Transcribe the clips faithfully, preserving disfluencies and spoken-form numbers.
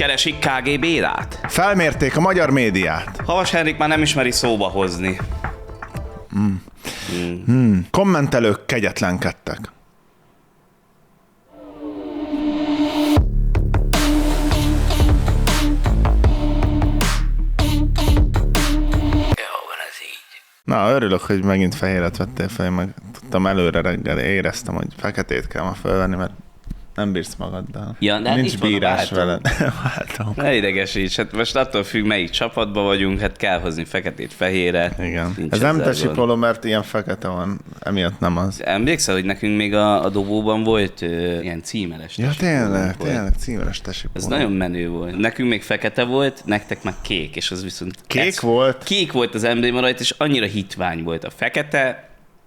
Keresik ká gé Bélát? Felmérték a magyar médiát. Havas Henrik már nem ismeri szóba hozni. Mm. Mm. Mm. Kommentelők kegyetlenkedtek. Na, örülök, hogy megint fehéret vettél fel, meg tudtam előre reggel, éreztem, hogy feketét kell ma felvenni, mert nem bírsz magaddal. Ja, nincs bírás veled. Váltom. Ne idegesíts, hát most attól függ, melyik csapatban vagyunk, hát kell hozni feketét, fehéret. Igen. Ez nem tesi póló, mert ilyen fekete van, emiatt nem az. Emlékszel, hogy nekünk még a, a dobóban volt ö, ilyen címeres ja, tényleg, tényleg, címeres tesi póló. Ez nagyon menő volt. Nekünk még fekete volt, nektek meg kék, és az viszont... Kék ez, volt? Kék volt az embléma rajta, és annyira hitvány volt a fekete,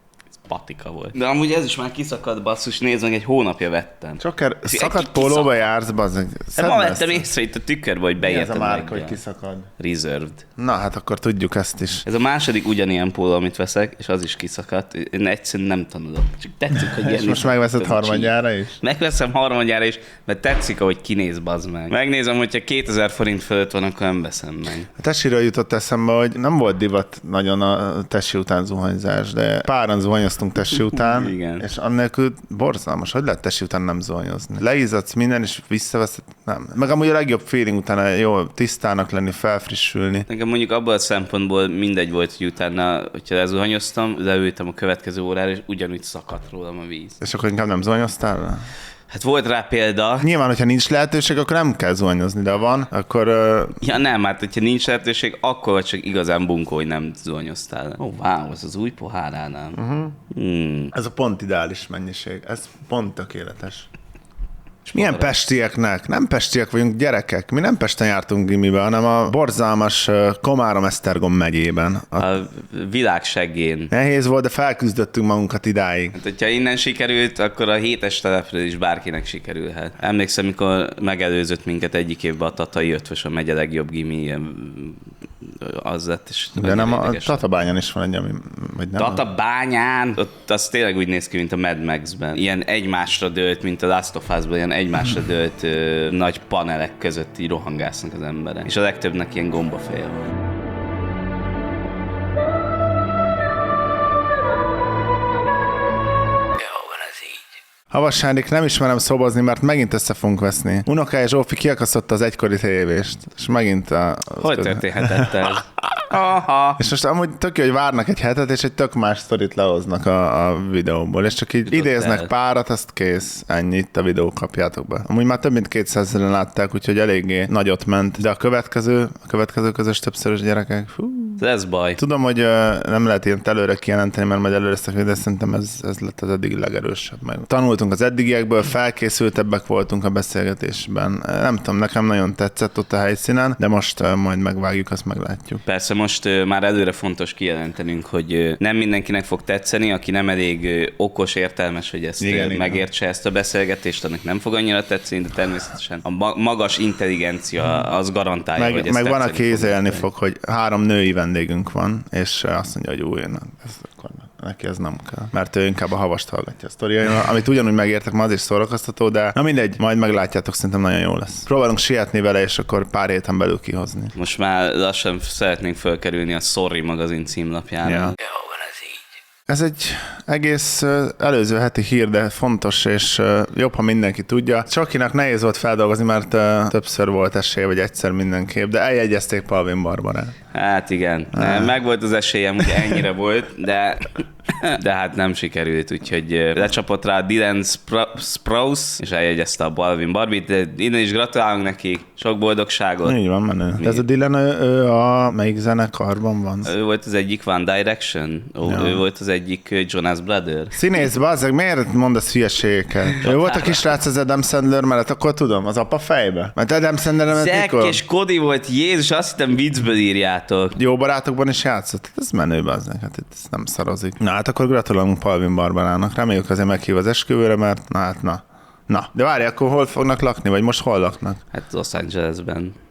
patika volt. De amúgy ez is már kiszakadt, basszus, nézd meg, egy hónapja vettem. Csokker, szakadt pólóba jársz, bazzeg. Hát ma vettem észre itt a tükörbe, hogy beértem. Ez a márka, hogy kiszakad? Reserved. Na, hát akkor tudjuk ezt is. Ez a második ugyanilyen póló, amit veszek, és az is kiszakadt. Én egyszerűen nem tanulok. Csak tetszik, hogy ilyen. És most megveszed harmadjára is? Megveszem harmadjára is, mert tetszik, ahogy kinéz, bazd meg. Megnézem, hogyha kétezer forint fölött van, akkor nem veszem meg. A tesiről jutott eszembe, hogy nem volt divat nagyon a tesi után zuhanyzás, de páran zuhanyoztunk tesi után, igen. És annélkül borzalmas, hogy lehet tesi után nem zuhanyozni. Leizzadsz minden, és visszaveszed, nem. Meg amúgy a legjobb feeling utána jó tisztának lenni, felfrissülni. Nekem mondjuk abban a szempontból mindegy volt, hogy utána, hogyha lezuhanyoztam, leültem a következő órára, és ugyanúgy szakadt rólam a víz. És akkor inkább nem zuhanyoztál? Hát volt rá példa. Nyilván, hogyha nincs lehetőség, akkor nem kell zuhanyozni, de ha van, akkor... Uh... Ja nem, hát hogyha nincs lehetőség, akkor csak igazán bunkó, hogy nem zuhanyoztál. Ó, oh, wow, ez az új poháránál. Uh-huh. Hmm. Ez a pont ideális mennyiség. Ez pont tökéletes. És milyen pestieknek? Nem pestiek vagyunk, gyerekek. Mi nem Pesten jártunk gimibe, hanem a borzalmas Komárom-Esztergom megyében. A, a világ seggén. Nehéz volt, de felküzdöttünk magunkat idáig. Hát, hogyha innen sikerült, akkor a hétes telepről is bárkinek sikerülhet. Emlékszem, mikor megelőzött minket egyik évben a Tatai Ötvös, a megye legjobb gimi, az lett. És de nem a Tatabányán is van egy, ami... Vagy nem Tatabányán? Ott az tényleg úgy néz ki, mint a Mad Max-ben. Ilyen egymásra dőlt, mint a Last of Us-ban, ilyen egymásra dőlt ö, nagy panelek között így rohangásznak az emberek. És a legtöbbnek ilyen gombafeje van. Havas Henrik, nem ismerem szobozni, mert megint össze fogunk veszni. Unokája Zsófi kiakasztotta az egykori tévést, és megint a... Hogy történhetett ez? Aha. És most amúgy tök jó, hogy várnak egy hetet, és egy tök más sztorit lehoznak a, a videóból, és csak így Jutott idéznek el. párat, azt kész, ennyi, itt a videó kapjátok be. Amúgy már több mint kétszázezren látták, úgyhogy eléggé nagyot ment, de a következő, a következő közös többszörös gyerekek, fú. Ez baj. Tudom, hogy uh, nem lehet ilyen előre kijelenteni, mert majd előre szakni, de szerintem ez, ez lett az eddig legerősebb. Meg tanultunk az eddigiekből, felkészültebbek voltunk a beszélgetésben. Nem tudom, nekem nagyon tetszett ott a helyszínen, de most uh, majd megvágjuk, azt meglátjuk. Persze most uh, már előre fontos kijelentenünk, hogy uh, nem mindenkinek fog tetszeni, aki nem elég uh, okos, értelmes, hogy ezt igen, uh, megértse ezt a beszélgetést, annak nem fog annyira tetszeni, de természetesen a ma- magas intelligencia az garantálja, meg, hogy ezt meg van, aki észlelni fog, fog, hogy három női vendégünk van, és azt mondja, hogy új, ez, akkor neki ez nem kell. Mert ő inkább a Havast hallgatja a sztoriain, amit ugyanúgy megértek, ma az is szórakoztató, de na mindegy, majd meglátjátok, szerintem nagyon jó lesz. Próbálunk sietni vele, és akkor pár héten belül kihozni. Most már lassan szeretnénk fölkerülni a Sorry magazin címlapjára. Ja. Ez egy egész uh, előző heti hír, de fontos, és uh, jobb, ha mindenki tudja. Csakinak nehéz volt feldolgozni, mert uh, többször volt esély, vagy egyszer mindenképp, de eljegyezték Palvin Barbarát. Hát igen, ah. meg volt az esélyem, hogy ennyire volt, de, de hát nem sikerült, úgyhogy lecsapott rá Dylan Spr- Sprouse, és eljegyezte a Balvin Barbit, de innen is gratulálunk neki, sok boldogságot. Így van, menő. Ez a Dylan, ő, ő a melyik zenekarban van? Ő volt az egyik One Direction, ó, ja. Ő volt az egyik Jonas Brother. Színész, bazzeg, miért mondasz hülyeségeket? Ő volt a kisrác az Adam Sandler mellett, akkor tudom, az apa fejbe. Mert Adam Sandler Zack és Cody volt, Jézus, azt hittem viccből írjátok. Jó barátokban is játszott. Ez menő, bazzeg, hát itt ez nem szarozik. Na hát akkor gratulálunk Palvin Barbarának. Reméljük azért meghív az esküvőre, mert na hát na. Na, de várj, akkor hol fognak lakni, vagy most hol laknak? Hát Los Angelesben.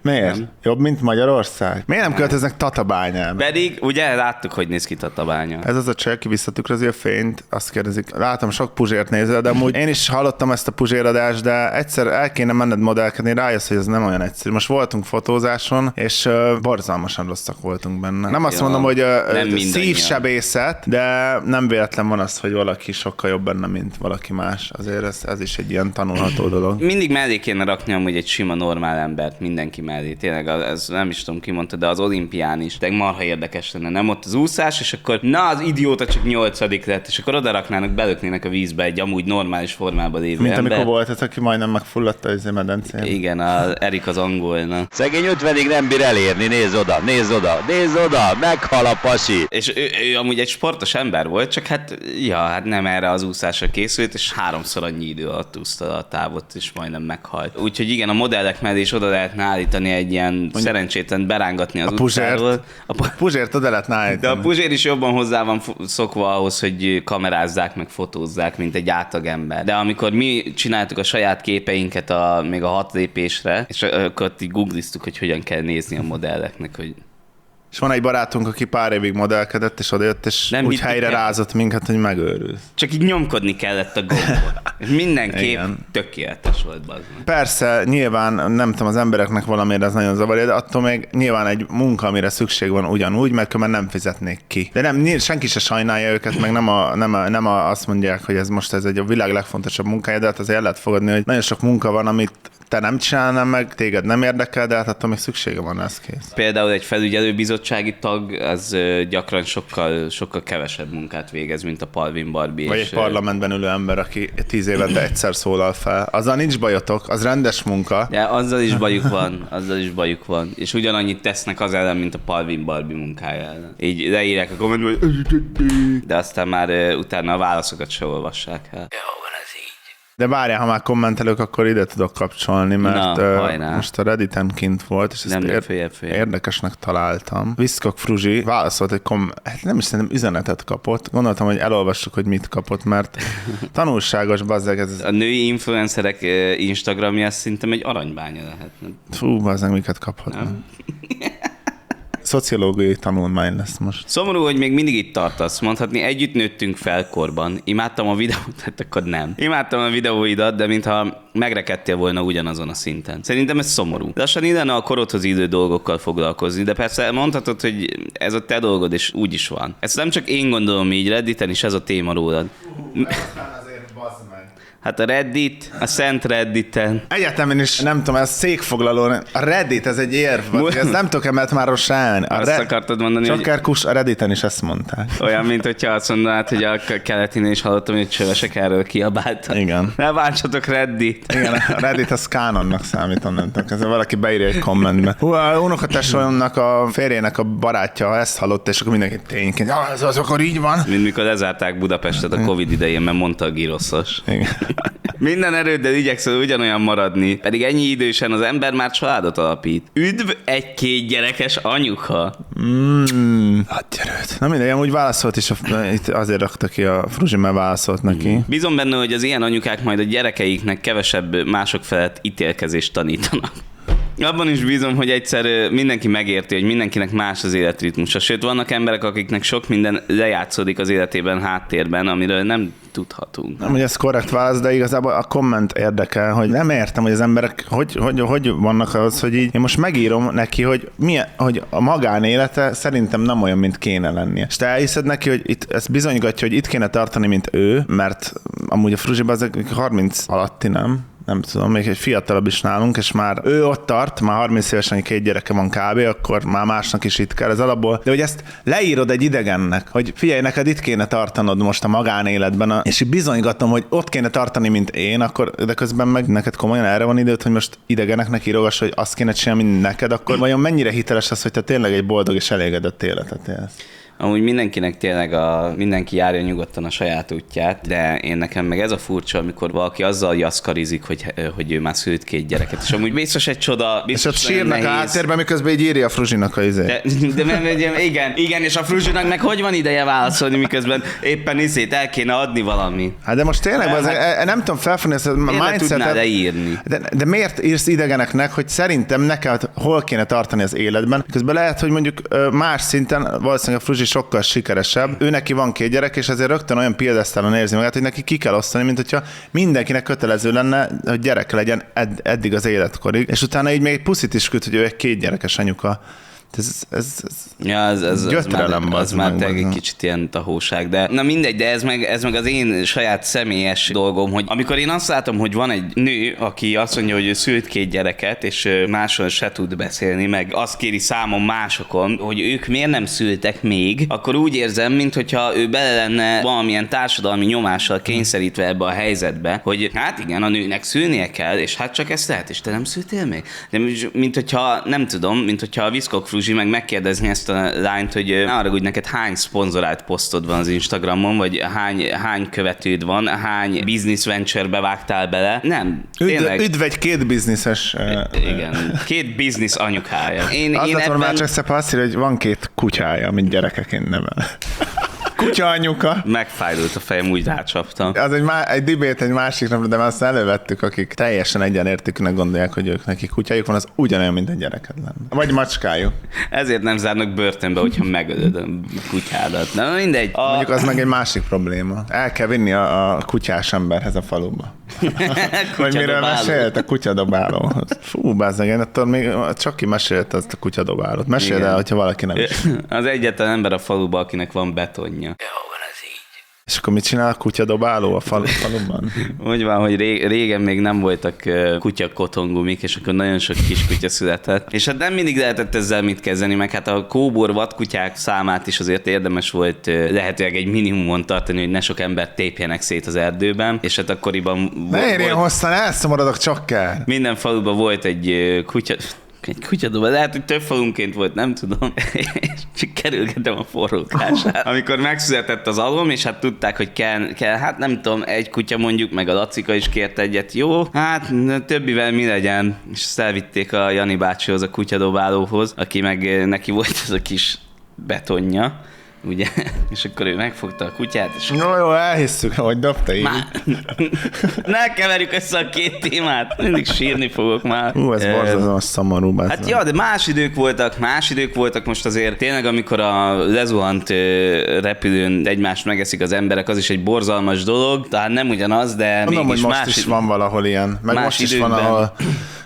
Miért? Nem? Jobb, mint Magyarország? Miért nem költöznek Tatabányába? Pedig ugye láttuk, hogy néz ki Tatabánya. Ez az a cseh, aki visszatükrözi a fényt, azt kérdezik. Látom, sok Puzsért nézel, de amúgy én is hallottam ezt a Puzséradást, de egyszer el kéne menned modellkedni, rájössz, hogy ez nem olyan egyszerű. Most voltunk fotózáson, és uh, borzalmasan rosszak voltunk benne. Nem azt ja, mondom, hogy uh, szívsebészet, de nem véletlen van az, hogy valaki sokkal jobb benne, mint valaki más. Azért ez, ez is egy ilyen tanulható dolog. Mindig mellé kéne rakni amúgy egy sima normál embert, mindenki mellé. Tényleg, ez nem is tudom ki mondta, de az olimpián is. De marha érdekes lenne, nem ott az úszás, és akkor na az idióta csak nyolcadik lett, és akkor oda raknának, belöknének a vízbe egy amúgy normális formában lévő mint ember. amikor volt ez, aki majdnem megfulladt az medencén. Igen, az Erik az angolna. Szegény ötvenig nem bír elérni, nézz oda, nézz oda, nézz oda, meghal a pasi. És ő, ő amúgy egy sportos ember volt, csak hát, ja, hát nem erre az úszásra készült, és háromszor annyi idő alatt úszta a távot, és majdnem meghalt. Úgyhogy igen, a modellek mellé is oda lehetne állítani egy ilyen mondjuk, szerencsétlen berángatni az a utcáról. A pu- Puzsért oda lehetne állítani. De a Puzsér is jobban hozzá van szokva ahhoz, hogy kamerázzák, meg fotózzák, mint egy átlagember. De amikor mi csináltuk a saját képeinket a, még a hat lépésre, és akkor így googliztuk, hogy hogyan kell nézni a modelleknek, hogy és van egy barátunk, aki pár évig modellkedett, és odajött, és nem úgy helyre el. rázott minket, hogy megőrülsz. Csak így nyomkodni kellett a gombot. És minden kép tökéletes volt, bazd. Persze, nyilván, nem tudom, az embereknek valamiért ez nagyon zavarja, de attól még nyilván egy munka, amire szükség van ugyanúgy, mert különben nem fizetnék ki. De nem, senki se sajnálja őket, meg nem, a, nem, a, nem a, azt mondják, hogy ez most ez egy a világ legfontosabb munkája, de hát azért el lehet fogadni, hogy nagyon sok munka van, amit te nem csinálnál meg, téged nem érdekel, de hát attól még szüksége van, ez kész. Például egy felügyelőbizottsági tag, az gyakran sokkal, sokkal kevesebb munkát végez, mint a Palvin Barbie. Vagy és egy parlamentben ülő ember, aki tíz évente egyszer szólal fel. Azzal nincs bajotok, az rendes munka. Ja, azzal is bajuk van, azzal is bajuk van. És ugyanannyit tesznek az ellen, mint a Palvin Barbie munkája ellen. Így leírják a kommentben, de aztán már utána a válaszokat se olvassák el. De várjál, ha már kommentelők, akkor ide tudok kapcsolni, mert Na, uh, most a Redditen kint volt, és ezt nem, ér- fél, fél. érdekesnek találtam. Viszkok Fruzsi válaszolt, hogy kom- hát nem is szerintem üzenetet kapott. Gondoltam, hogy elolvassuk, hogy mit kapott, mert tanulságos, bazzeg. Ez... A női influencerek Instagramja szerintem egy aranybánya lehetne. Fú, bazzeg, miket kaphatna. Szociológiai tanulmány lesz most. Szomorú, hogy még mindig itt tartasz. Mondhatni, együtt nőttünk fel korban. Imádtam a videót, hát akkor nem. Imádtam a videóidat, de mintha megrekedtél volna ugyanazon a szinten. Szerintem ez szomorú. Lassan illene a korodhoz illő dolgokkal foglalkozni, de persze mondhatod, hogy ez a te dolgod, és úgy is van. Ezt nem csak én gondolom így, Redditen is ez a téma rólad. Hát a Reddit, a szent Redditen. Egyetemen is, nem tudom, ez székfoglaló. A Reddit, ez egy érv. Ez nem tudok emelt már rosán. Azt Red... akartad mondani, hogy... Kus, a Redditen is ezt mondták. Olyan, mint hogyha azt mondanád, hogy a keletinél is hallottam, hogy csövesek erről kiabáltak. Igen. Ne bántsatok Reddit. Igen, a Reddit az kánonnak számítom, nem tudom. Ezzel valaki beírja egy kommentbe. Hú, a unokatesómnak a férjének a barátja ezt hallotta, és akkor mindenki tényként, ja, ez az akkor így van. Mint mikor lezárták Budapestet a Covid idején, mert mondta a giroszos. Igen. Minden erőddel igyekszel ugyanolyan maradni, pedig ennyi idősen az ember már családot alapít. Üdv egy-két gyerekes anyuka. Mm, hát gyerőt. Na mindegy, amúgy válaszolt is, a, itt azért rakta ki a Fruzsi, mert válaszolt neki. Bízom benne, hogy az ilyen anyukák majd a gyerekeiknek kevesebb mások felett ítélkezést tanítanak. Abban is bízom, hogy egyszer mindenki megérti, hogy mindenkinek más az életritmusa. Sőt, vannak emberek, akiknek sok minden lejátszódik az életében háttérben, amiről nem tudhatunk. Nem, hogy ez korrekt válasz, de igazából a komment érdekel, hogy nem értem, hogy az emberek hogy, hogy, hogy vannak az, hogy így én most megírom neki, hogy, milyen, hogy a magánélete szerintem nem olyan, mint kéne lennie. És te elhiszed neki, hogy itt, ez bizonygatja, hogy itt kéne tartani, mint ő, mert amúgy a Fruzsiban ezek harminc alatti, nem? Nem tudom, még egy fiatalabb is nálunk, és már ő ott tart, már harminc évesen két gyereke van kb., akkor már másnak is itt kell ez alapból. De hogy ezt leírod egy idegennek, hogy figyelj, neked itt kéne tartanod most a magánéletben, a, és bizonygatom, hogy ott kéne tartani, mint én, akkor de közben meg neked komolyan erre van időt, hogy most idegeneknek írogass, hogy azt kéne csinálni, mint neked, akkor vajon mennyire hiteles az, hogy te tényleg egy boldog és elégedett életet élsz? Amúgy mindenkinek tényleg a, mindenki járja nyugodtan a saját útját, de én nekem meg ez a furcsa, amikor valaki azzal jaszkarizik, hogy, hogy ő már szült két gyereket. És amúgy biztos egy csoda, biztos és ott sírnak a háttérben, miközben így írja a Fruzsinak a izé. De, de, de, igen, igen, és a Fruzsinak meg hogy van ideje válaszolni, miközben éppen izét el kéne adni valami. Hát de most tényleg, de, az, hát, nem tudom felfogni ezt a mindsetet. leírni. De, de miért írsz idegeneknek, hogy szerintem neked hol kéne tartani az életben? Miközben lehet, hogy mondjuk más szinten valószínűleg a Fruzsi sokkal sikeresebb, ő neki van két gyerek, és ezért rögtön olyan piedesztálon érzi magát, hogy neki ki kell osztani, mint hogyha mindenkinek kötelező lenne, hogy gyerek legyen edd- eddig az életkorig, és utána így még egy puszit is küld, hogy ő egy két gyerekes anyuka. Ez, ez, ez ja, ez, ez, az már, az már egy kicsit ilyen tahóság, de na mindegy, de ez meg, ez meg az én saját személyes dolgom, hogy amikor én azt látom, hogy van egy nő, aki azt mondja, hogy ő szült két gyereket, és máshol se tud beszélni, meg azt kéri számon másokon, hogy ők miért nem szültek még, akkor úgy érzem, mintha ő bele lenne valamilyen társadalmi nyomással kényszerítve ebbe a helyzetbe, hogy hát igen, a nőnek szülnie kell, és hát csak ezt lehet, és te nem szültél még? De mint hogyha, nem tudom, mint hogyha a Viszkok Fruzsi meg megkérdezni ezt a lányt, hogy ne arra, hogy neked hány szponzorált posztod van az Instagramon, vagy hány, hány követőd van, hány business venture-be vágtál bele. Nem, tényleg. Üdv, üdv egy két bizniszes. Igen, két biznisz anyukája. Én, az én lett volna ebben... már csak szebb azt írja, hogy van két kutyája, mint gyerekeként nevel. Kutya anyuka. Megfájdult a fejem, úgy rácsaptam. Az egy, má, egy debate egy másik napra, de már azt elővettük, akik teljesen egyenértékűnek gondolják, hogy ők nekik kutyájuk van, az ugyanolyan, mint egy gyereked lenne. Vagy macskájuk. Ezért nem zárnak börtönbe, hogyha megölöd a kutyádat. Na mindegy. A... Mondjuk az meg egy másik probléma. El kell vinni a, a kutyás emberhez a faluba. Vagy miről mesélt a kutyadobálóhoz. Fú, bázzeg, én attól még csak ki mesélt azt a kutyadobálót. Meséld el, hogyha valaki nem is. Az egyetlen ember a faluban, akinek van betonja. Jó, van ez így. És akkor mit csinál a kutyadobáló a fal- faluban? Úgy van, hogy ré- régen még nem voltak kutya-kotongumik, és akkor nagyon sok kis kutya született. És hát nem mindig lehetett ezzel mit kezdeni, meg hát a kóbor vadkutyák számát is azért érdemes volt lehetőleg egy minimumon tartani, hogy ne sok embert tépjenek szét az erdőben. És hát akkoriban... Ne érjen hosszan, elszomorodok, csak kell. Minden faluban volt egy kutya... Egy kutyadobáló, lehet, hogy több falunként volt, nem tudom. Csak kerülgetem a forrókását. Amikor megszületett az alom, és hát tudták, hogy kell, kell, hát nem tudom, egy kutya mondjuk, meg a Lacika is kért egyet. Jó, hát többivel mi legyen? És ezt elvitték a Jani bácsihoz, a kutyadobálóhoz, aki meg neki volt ez a kis betonja. Ugye? És akkor ő megfogta a kutyát, és... Jó, jó, elhisszük, hogy dobta így. Már... ne keverjük össze a két témát. Mindig sírni fogok már. Hú, ez borzasztóan szomorú. Hát ja, de más idők voltak, más idők voltak most azért. Tényleg, amikor a lezuhant repülőn egymást megeszik az emberek, az is egy borzalmas dolog. Tehát nem ugyanaz, de mondom, mégis hogy most más... is van valahol ilyen. Meg más most is időkben. van, ahol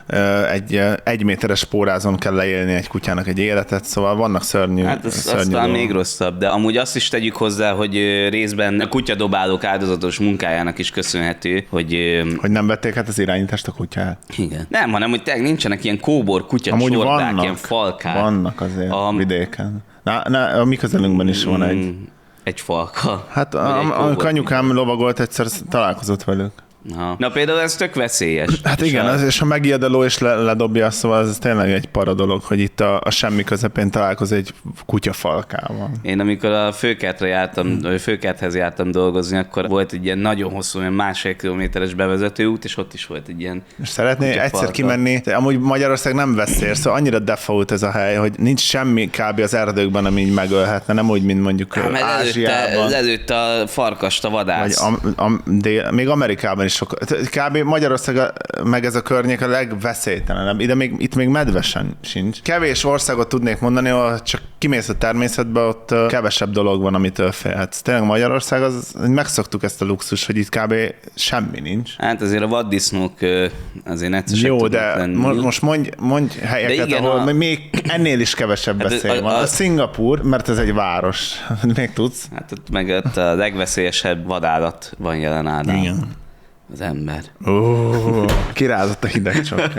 egy egyméteres pórázon kell leélni egy kutyának egy életet, szóval vannak szörnyű Hát az, szörnyű aztán dolgok. még rosszabb, de amúgy azt is tegyük hozzá, hogy részben a kutyadobálók áldozatos munkájának is köszönhető, hogy... Hogy nem vették hát az irányítást a kutyát? Igen. Nem, hanem, hogy tényleg nincsenek ilyen kóbor kutya Amúgy csordák, vannak, ilyen falkák. Vannak azért a... vidéken. Na, na, a mi közelünkben is van egy. Egy falka. Hát a, a anyukám lovagolt, egyszer találkozott velük. Na. Na például ez tök veszélyes. Hát igen, az, és ha megijedaló és le, ledobja, szóval ez tényleg egy para dolog, hogy itt a, a semmi közepén találkoz egy kutyafalkával. Én amikor a főkertre jártam, a főkerthez jártam dolgozni, akkor volt egy ilyen nagyon hosszú, olyan másfél kilométeres bevezető út, és ott is volt egy ilyen és szeretné kutyafalka. Egyszer kimenni, de amúgy Magyarország nem veszélyes, szóval annyira default ez a hely, hogy nincs semmi kb. Az erdőkben, ami így megölhetne, nem úgy, mint mondjuk Há, Ázsiában. Lelőtt a farkast a vadász. Vagy am, am, dél, még Amerikában is sok. Kb. Magyarország a, meg ez a környék a legveszélytelenebb. Ide még, itt még medve sem sincs. Kevés országot tudnék mondani, ahol csak kimész a természetbe, ott kevesebb dolog van, amitől félhetsz. Tényleg Magyarország, az, megszoktuk ezt a luxus, hogy itt kb. Semmi nincs. Hát azért a vaddisznók azért egyszerűen jó, de lenni. most mondj, mondj helyeket, igen, ahol a... még ennél is kevesebb hát veszély a, van. A, a Szingapúr, mert ez egy város. Még tudsz? Hát ott meg ott a legveszélyesebb vadállat van jelen Ádám. Igen. Az ember. Ó, kirázott a hideg csak.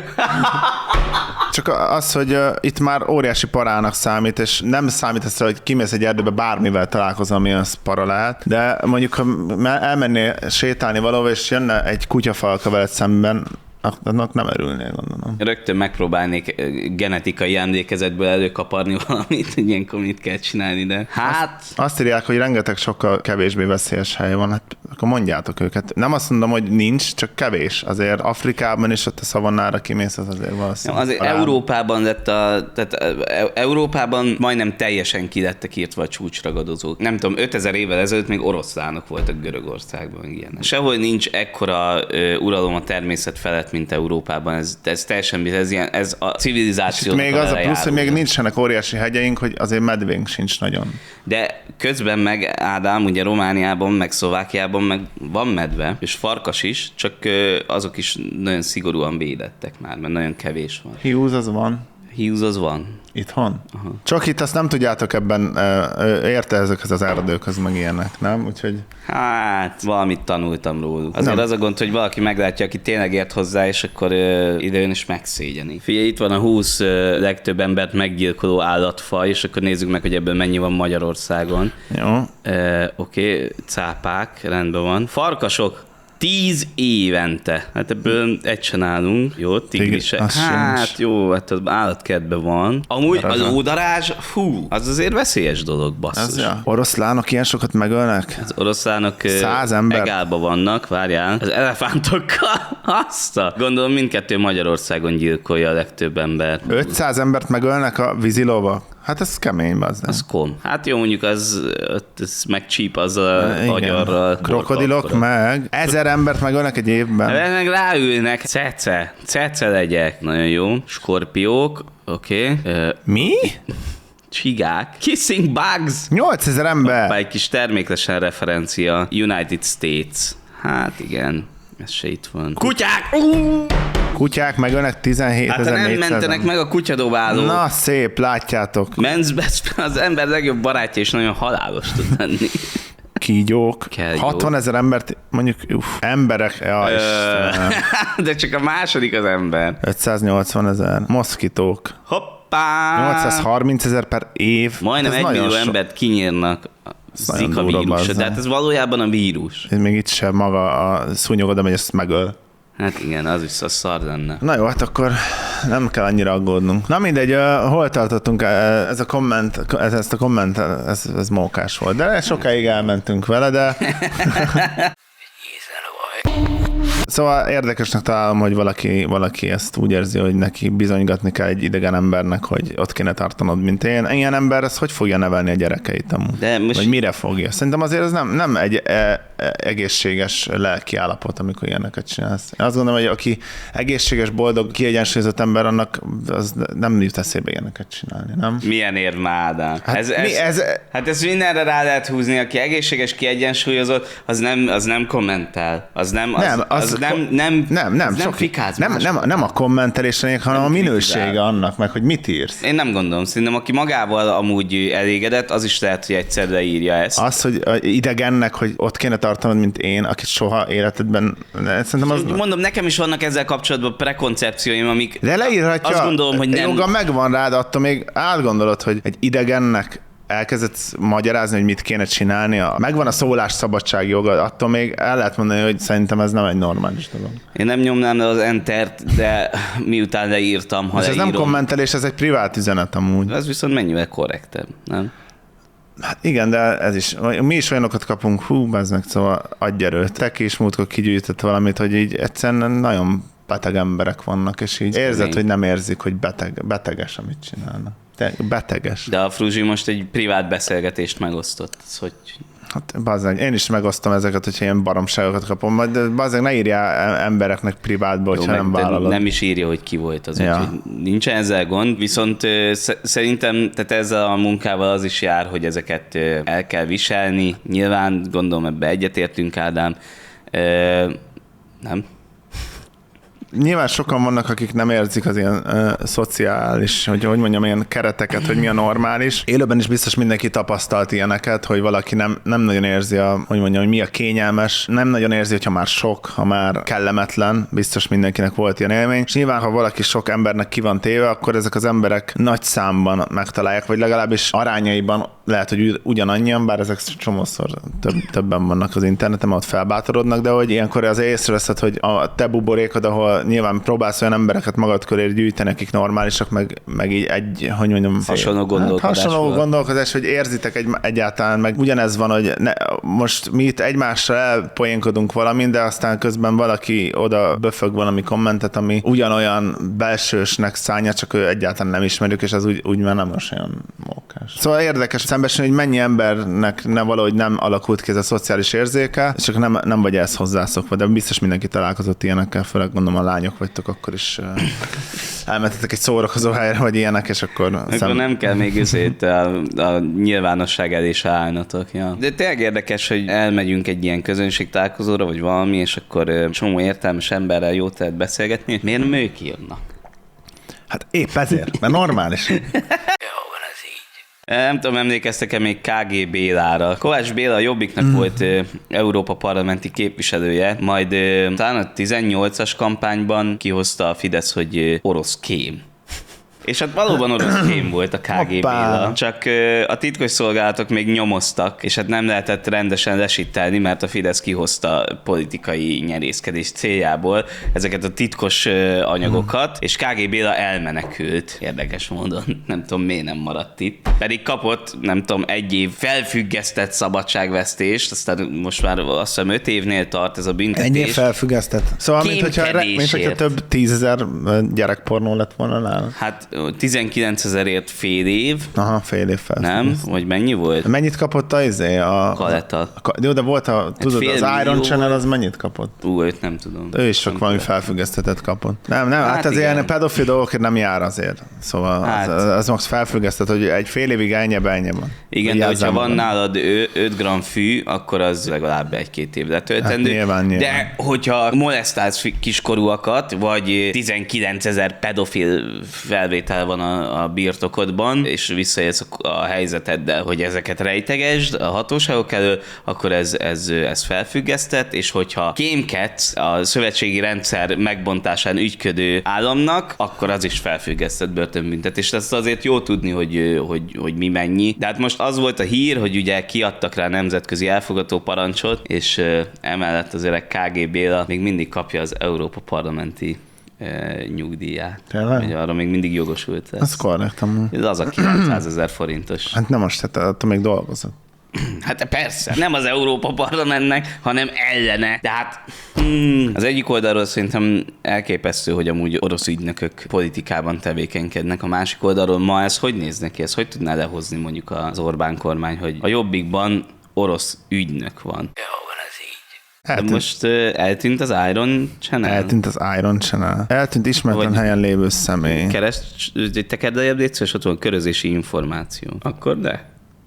Csak az, hogy uh, itt már óriási parának számít, és nem számít ezt, hogy kimész egy erdőbe, bármivel találkozol, ami az para lehet, de mondjuk, ha elmennél sétálni valahol, és jönne egy kutyafalka veled szemben, annak nem örülnék, gondolom. Rögtön megpróbálnék genetikai emlékezetből előkaparni valamit, hogy ilyenkor mit kell csinálni, de hát... Azt, azt írják, hogy rengeteg sokkal kevésbé veszélyes hely van, hát akkor mondjátok őket. Nem azt mondom, hogy nincs, csak kevés. Azért Afrikában is ott a szavannára kimész, az azért valószínűleg. Azért Európában lett a, tehát Európában majdnem teljesen ki lettek írtva a csúcsragadozók. Nem tudom, ötezer évvel ezelőtt még oroszlánok voltak Görögországban, ilyen. Sehol nincs ekkora uh, uralom a természet felett, mint Európában. Ez, ez teljesen, ez, ilyen, ez a civilizáció. Még az a plusz, hogy még nincsenek óriási hegyeink, hogy azért medvénk sincs nagyon. De közben meg, Ádám, ugye Romániában, meg Szlovákiában meg van medve, és farkas is, csak azok is nagyon szigorúan védettek már, mert nagyon kevés van. Hiúz az van. Hiúz az van. Itthon? Aha. Csak itt azt nem tudjátok ebben, érte ezekhez az erdőkhöz meg ilyenek, nem? Úgyhogy... Hát, valamit tanultam róluk. Azért nem. Az a gond, hogy valaki meglátja, aki tényleg ért hozzá, és akkor uh, idejön is megszégyeni. Figyelj, itt van a húsz uh, legtöbb embert meggyilkoló állatfaj, és akkor nézzük meg, hogy ebből mennyi van Magyarországon. Jó. Uh, Oké, okay. Cápák, rendben van. Farkasok, tíz évente. Hát ebből egy sem állunk. Jó, tigrisek. Hát sincs. Jó, hát az állatkertben van. Amúgy az ódarázs, hú, az azért veszélyes dolog, basszus. Ja. Oroszlánok ilyen sokat megölnek? Az oroszlánok száz ember. Egálba vannak, várjál. Az elefántokkal, azt a... Gondolom mindkettő Magyarországon gyilkolja a legtöbb ember. ötszáz embert megölnek a vízilóba? Hát ez kemény, bazd. Az kom. Hát jó, mondjuk az, az megcsíp az a agyarral. Krokodilok meg. Ezer embert megölnek egy évben. Meg ráülnek. Cece. Cece legyek. Nagyon jó. Skorpiók. Oké. Okay. Uh, Mi? Csigák. Kissing bugs. nyolcezer ember. Hoppá, egy kis terméklesen referencia. United States. Hát igen. Ez se itt van. Kutyák! Uh! Kutyák megölnek tizenhétezer-négyszáz. Hát nem mentenek meg a kutyadobálók. Na szép, látjátok. Men's best, az ember legjobb barátja, és nagyon halálos tud lenni. Kígyók. hatvanezer embert, mondjuk, uff, emberek, jaj, Ö... De csak a második az ember. ötszáznyolcvanezer. Moszkitók. Hoppá! nyolcszázharmincezer per év. Majdnem egy millió so... embert kinyírnak a Zika vírusra, de hát ez valójában a vírus. Ez még itt sem maga a szúnyog oda megy, ezt megöl. Hát igen, az is az szar lenne. Na jó, hát akkor nem kell annyira aggódnunk. Na mindegy, hol tartottunk? Ez a komment, ez, ezt a komment, ez, ez mókás volt. De sokáig elmentünk vele, de... Szóval érdekesnek találom, hogy valaki, valaki ezt úgy érzi, hogy neki bizonygatni kell egy idegen embernek, hogy ott kéne tartanod, mint én. Ilyen ember ez hogy fogja nevelni a gyerekeit amúgy? De most... Vagy mire fogja? Szerintem azért ez nem, nem egy e, e, egészséges lelki állapot, amikor ilyeneket csinálsz. Én azt gondolom, hogy aki egészséges, boldog, kiegyensúlyozott ember, annak az nem jut eszébe ilyeneket csinálni, nem? Milyen érv, Ádám? Hát, ez, ez, ez, hát ez mindenre rá lehet húzni, aki egészséges, kiegyensúlyozott, az nem, az nem kommentál. Az nem, az, nem, az, az nem, nem, nem, nem, nem, fikáz nem, nem, nem a kommentelésnél, hanem nem a minősége kritizál. Annak, meg hogy mit írsz. Én nem gondolom. Szerintem, aki magával amúgy elégedett, az is lehet, hogy egyszer leírja ezt. Az, hogy idegennek, hogy ott kéne tartanod, mint én, akit soha életedben... Szerintem az... Mondom, nekem is vannak ezzel kapcsolatban prekoncepcióim, amik... De leírhatja, azt gondolom, hogy nem... joga megvan rád, attól még átgondolod, hogy egy idegennek elkezdett magyarázni, hogy mit kéne csinálni. Megvan a szólásszabadság joga, attól még el lehet mondani, hogy szerintem ez nem egy normális dolog. Én nem nyomnám le az entert, de miután leírtam, ha leírom... Ez nem kommentelés, ez egy privát üzenet amúgy. Ez viszont mennyivel korrektebb, nem? Hát igen, de ez is. Mi is olyanokat kapunk, hú, bazd meg, szóval adj erőt. Te is múltkor kigyűjtött valamit, hogy így egyszerűen nagyon beteg emberek vannak, és így érzed, Kemény. Hogy nem érzik, hogy beteg, beteges, amit csinálnak. Beteges. De a Fruzsi most egy privát beszélgetést megosztott. Hogy... Hát bazdmeg, én is megosztom ezeket, hogyha ilyen baromságokat kapom, de bazdmeg ne írjál embereknek privátba, hogyha nem vállalod. Nem is írja, hogy ki volt az, ja. Úgyhogy nincsen ezzel gond, viszont szerintem tehát ezzel a munkával az is jár, hogy ezeket el kell viselni. Nyilván gondolom ebbe egyetértünk, Ádám. Nem? Nyilván sokan vannak, akik nem érzik az ilyen uh, szociális, hogy hogy mondjam, ilyen kereteket, hogy mi a normális. Élőben is biztos mindenki tapasztalt ilyeneket, hogy valaki nem, nem nagyon érzi, a, hogy mondjam, hogy mi a kényelmes, nem nagyon érzi, hogyha már sok, ha már kellemetlen, biztos mindenkinek volt ilyen élmény. És nyilván, ha valaki sok embernek ki van téve, akkor ezek az emberek nagy számban megtalálják, vagy legalábbis arányaiban lehet, hogy ugyanannyian, bár ezek csomószor több, többen vannak az interneten, ott felbátorodnak, de hogy ilyenkor az észreveszed, hogy a te buborékod, ahol ahol nyilván próbálsz olyan embereket magad köré gyűjteni, akik normálisak, meg, meg így egy, hogy mondjam, hasonló gondolkodás. Hát, hasonló gondolkodás, hogy érzitek egy, egyáltalán, meg ugyanez van, hogy ne, most mi itt egymással elpoénkodunk valamint, de aztán közben valaki oda böfög valami kommentet, ami ugyanolyan belsősnek szánja, csak ő egyáltalán nem ismerjük, és az úgy, úgy már nem olyan mókás. Szóval érdekes szembesülni, hogy mennyi embernek ne valahogy nem alakult ki ez a szociális érzéke, csak nem, nem vagy ezt hozzászokva, de biztos mindenki találkozott ilyenekkel, főleg gondolom a lányok vagytok, akkor is uh, elmentetek egy szórakozó helyre, vagy ilyenek, és akkor... Akkor szem... nem kell még azért a, a nyilvánosság elé se állnatok. Ja. De tényleg érdekes, hogy elmegyünk egy ilyen közönségtalálkozóra, vagy valami, és akkor uh, csomó értelmes emberrel jót lehet beszélgetni. Miért nők jönnek? Hát épp ezért, mert normális. Nem tudom, emlékeztek-e még ká gé Bélára. Kovács Béla a Jobbiknak mm. volt uh, Európa parlamenti képviselője, majd uh, talán a tizennyolcas kampányban kihozta a Fidesz, hogy uh, orosz kém. És hát valóban orosz kém volt a ká gé Béla, csak a titkosszolgálatok még nyomoztak, és hát nem lehetett rendesen lesittelni, mert a Fidesz kihozta politikai nyerészkedés céljából ezeket a titkos anyagokat, és ká gé Béla elmenekült, érdekes módon, nem tudom miért nem maradt itt. Pedig kapott, nem tudom, egy év felfüggesztett szabadságvesztést, aztán most már azt hiszem öt évnél tart ez a büntetés. Ennyi felfüggesztett. Szóval, mint hogyha, mint hogyha több tízezer gyerekpornó lett volna nála. Hát tizenkilencezerért fél év. Aha, fél év fel. Nem? Vagy mennyi volt? Mennyit kapott az izé? A Kaleta. A, jó, de volt a, tudod, az Iron Channel az mennyit kapott? Ú, őt nem tudom. Ő is csak valami felfüggesztetet kapott. Nem, nem, hát, hát az ilyen pedofil dolgokért nem jár azért. Szóval hát. az, az most felfüggesztett, hogy egy fél évig ennyiben ennyi van. Igen, de hogyha van nálad öt gram fű, akkor az legalább egy-két év letöltendő. Hát nyilván, nyilván. De hogyha molesztálsz kiskorúakat, vagy tizenkilencezer pedofil felvétel van a, a birtokodban, és visszajössz a, a helyzeteddel, hogy ezeket rejtegesd a hatóságok elől, akkor ez, ez, ez felfüggesztett, és hogyha kémkedsz a szövetségi rendszer megbontásán ügyködő államnak, akkor az is felfüggesztett börtönbüntetés. Ezt azért jó tudni, hogy, hogy, hogy mi mennyi. De hát most az volt a hír, hogy ugye kiadtak rá nemzetközi elfogató parancsot, és emellett azért a ká gé Béla még mindig kapja az Európa parlamenti nyugdíját. Tényleg? Ugye arra még mindig jogosult lesz. Ez korrekt. Ez az a kilencszázezer forintos. Hát nem most, hát attól még dolgozott. Hát persze, nem az Európa Parlamentnek, hanem ellene. De hát hmm, az egyik oldalról szerintem elképesztő, hogy amúgy orosz ügynökök politikában tevékenykednek. A másik oldalról ma ez hogy néz neki? Ez hogy tudná lehozni mondjuk az Orbán kormány, hogy a Jobbikban orosz ügynök van? Eltűnt. De most uh, eltűnt az Iron Channel? Eltűnt az Iron Channel. Eltűnt ismeretlen helyen lévő személy. Keresd, tekerd eljebb légy, és ott van körözési információ. Akkor de?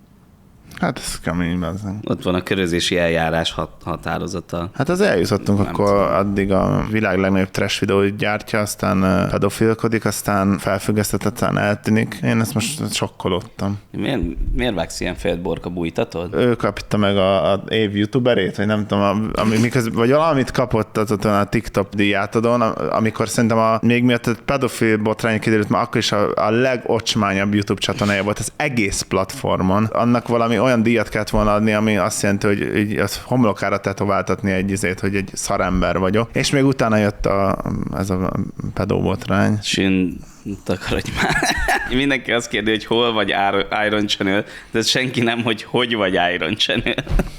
Hát ez kemény bezzeng. Ott van a körözési eljárás hat, határozata. Hát az eljutottunk, nem akkor tudom. Addig a világ legnagyobb trash videót gyártja, aztán pedofilkodik, aztán felfüggesztett, aztán eltűnik. Én ezt most sokkolódtam. Miért, miért vágsz ilyen fejet Borka bújtatod? Ő kapta meg a, a év youtuberét, vagy nem tudom, ami miközben, vagy valamit kapott az a TikTok díjátadón, amikor szerintem a, még miatt a pedofil botrány kiderült, már akkor is a, a legocsmányabb YouTube csatornája volt az egész platformon. Annak valami olyan díjat kellett volna adni, ami azt jelenti, hogy így az homlokára tetováltatni egy izét, hogy egy szarember vagyok. És még utána jött a, ez a pedóbotrány. Sün, takarodj már. Mindenki azt kérdi, hogy hol vagy Iron Channel, de senki nem, hogy hogy vagy Iron Channel.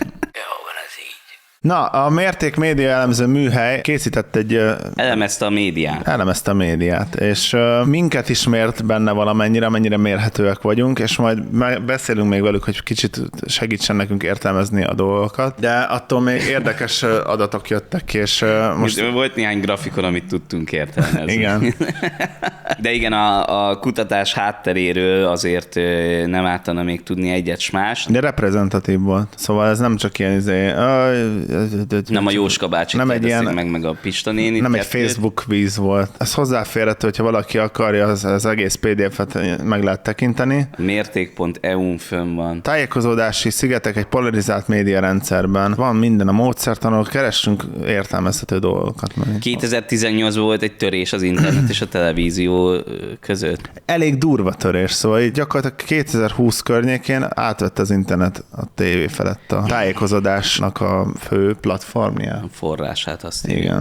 Na, a Mérték média elemző műhely készített egy... Elemezte a médiát. Elemezte a médiát, és uh, minket is mért benne valamennyire, mennyire mérhetőek vagyunk, és majd beszélünk még velük, hogy kicsit segítsen nekünk értelmezni a dolgokat, de attól még érdekes adatok jöttek ki, és uh, most... Volt néhány grafikon, amit tudtunk értelmezni. Igen. De igen, a, a kutatás hátteréről azért nem ártana még tudni egyet s más. De reprezentatív volt, szóval ez nem csak ilyen izé... Nem a Jóska bácsi nem egy ilyen, meg, meg a Pista néni. Nem kettőt. Egy Facebook víz volt. Ez hozzáférhető, hogyha valaki akarja, az, az egész pé dé ef-et meg lehet tekinteni. Mérték pont e u-n fönn van. Tájékozódási szigetek egy polarizált média rendszerben. Van minden a módszertanul, keressünk értelmezhető dolgokat. kétezer-tizennyolcban volt egy törés az internet és a televízió között. Elég durva törés, szóval így gyakorlatilag kétezer-húsz környékén átvett az internet a tévé felett a tájékozódásnak a fő platformja. A forrását azt igen.